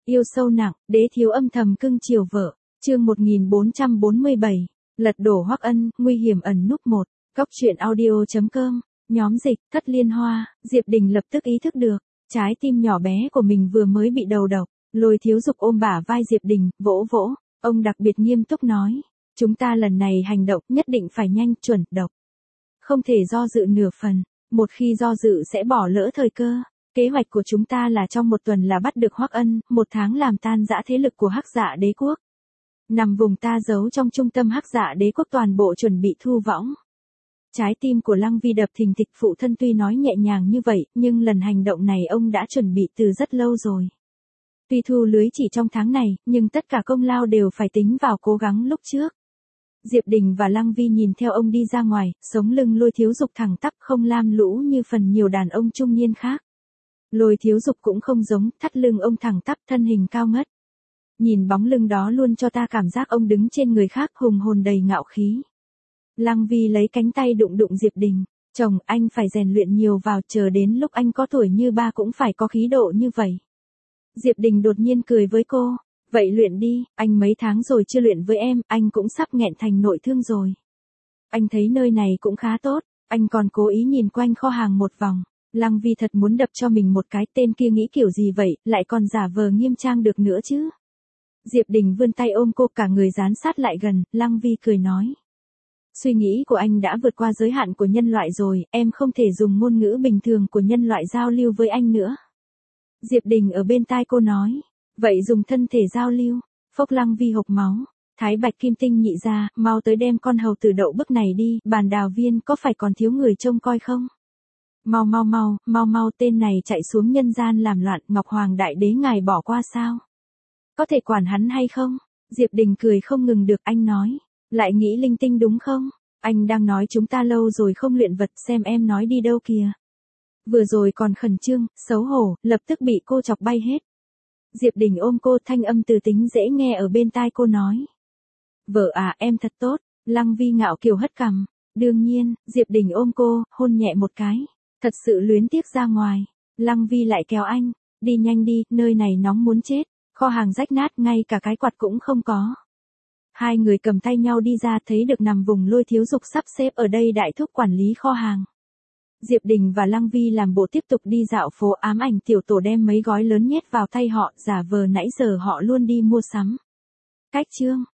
Yêu sâu nặng, đế thiếu âm thầm cưng chiều vợ. Chương 1447. Lật đổ Hoắc Ân, nguy hiểm ẩn núp 1. Góc truyện audio.com. Nhóm dịch, Thất Liên Hoa. Diệp Đình lập tức ý thức được, trái tim nhỏ bé của mình vừa mới bị đầu độc. Lôi Thiếu Dục ôm bả vai Diệp Đình, vỗ vỗ. Ông đặc biệt nghiêm túc nói, chúng ta lần này hành động nhất định phải nhanh, chuẩn, độc. Không thể do dự nửa phần, một khi do dự sẽ bỏ lỡ thời cơ. Kế hoạch của chúng ta là trong 1 tuần là bắt được Hoắc Ân, 1 tháng làm tan rã thế lực của Hắc Dạ Đế quốc. Nằm vùng ta giấu trong trung tâm Hắc Dạ Đế quốc toàn bộ chuẩn bị thu võng. Trái tim của Lăng Vi đập thình thịch, phụ thân tuy nói nhẹ nhàng như vậy, nhưng lần hành động này ông đã chuẩn bị từ rất lâu rồi. Tuy thu lưới chỉ trong tháng này, nhưng tất cả công lao đều phải tính vào cố gắng lúc trước. Diệp Đình và Lăng Vi nhìn theo ông đi ra ngoài, sống lưng Lôi Thiếu Dục thẳng tắp, không lam lũ như phần nhiều đàn ông trung niên khác. Lôi Thiếu Dục cũng không giống, thắt lưng ông thẳng tắp, thân hình cao ngất. Nhìn bóng lưng đó luôn cho ta cảm giác ông đứng trên người khác, hùng hồn đầy ngạo khí. Lăng Vi lấy cánh tay đụng đụng Diệp Đình, chồng, anh phải rèn luyện nhiều vào, chờ đến lúc anh có tuổi như ba cũng phải có khí độ như vậy. Diệp Đình đột nhiên cười với cô, vậy luyện đi, anh mấy tháng rồi chưa luyện với em, anh cũng sắp nghẹn thành nội thương rồi. Anh thấy nơi này cũng khá tốt, anh còn cố ý nhìn quanh kho hàng một vòng. Lăng Vi thật muốn đập cho mình một cái, tên kia nghĩ kiểu gì vậy, lại còn giả vờ nghiêm trang được nữa chứ. Diệp Đình vươn tay ôm cô, cả người dán sát lại gần, Lăng Vi cười nói. Suy nghĩ của anh đã vượt qua giới hạn của nhân loại rồi, em không thể dùng ngôn ngữ bình thường của nhân loại giao lưu với anh nữa. Diệp Đình ở bên tai cô nói, vậy dùng thân thể giao lưu. Phốc, Lăng Vi hộc máu. Thái Bạch Kim Tinh nhị ra, mau tới đem con hầu tử đậu bức này đi, bàn đào viên có phải còn thiếu người trông coi không? Mau, tên này chạy xuống nhân gian làm loạn, Ngọc Hoàng Đại Đế ngài bỏ qua sao? Có thể quản hắn hay không? Diệp Đình cười không ngừng được, anh nói. Lại nghĩ linh tinh đúng không? Anh đang nói chúng ta lâu rồi không luyện vật, xem em nói đi đâu kìa. Vừa rồi còn khẩn trương, xấu hổ, lập tức bị cô chọc bay hết. Diệp Đình ôm cô, thanh âm từ tính dễ nghe ở bên tai cô nói. Vợ à, em thật tốt. Lăng Vi ngạo kiều hất cằm. Đương nhiên, Diệp Đình ôm cô, hôn nhẹ một cái. Thật sự luyến tiếc ra ngoài. Lăng Vi lại kéo anh. Đi nhanh đi, nơi này nóng muốn chết. Kho hàng rách nát, ngay cả cái quạt cũng không có. Hai người cầm tay nhau đi ra, thấy được nằm vùng Lôi Thiếu Dục sắp xếp ở đây đại thúc quản lý kho hàng. Diệp Đình và Lăng Vi làm bộ tiếp tục đi dạo phố, ám ảnh tiểu tổ đem mấy gói lớn nhét vào tay họ, giả vờ nãy giờ họ luôn đi mua sắm. Cách chương.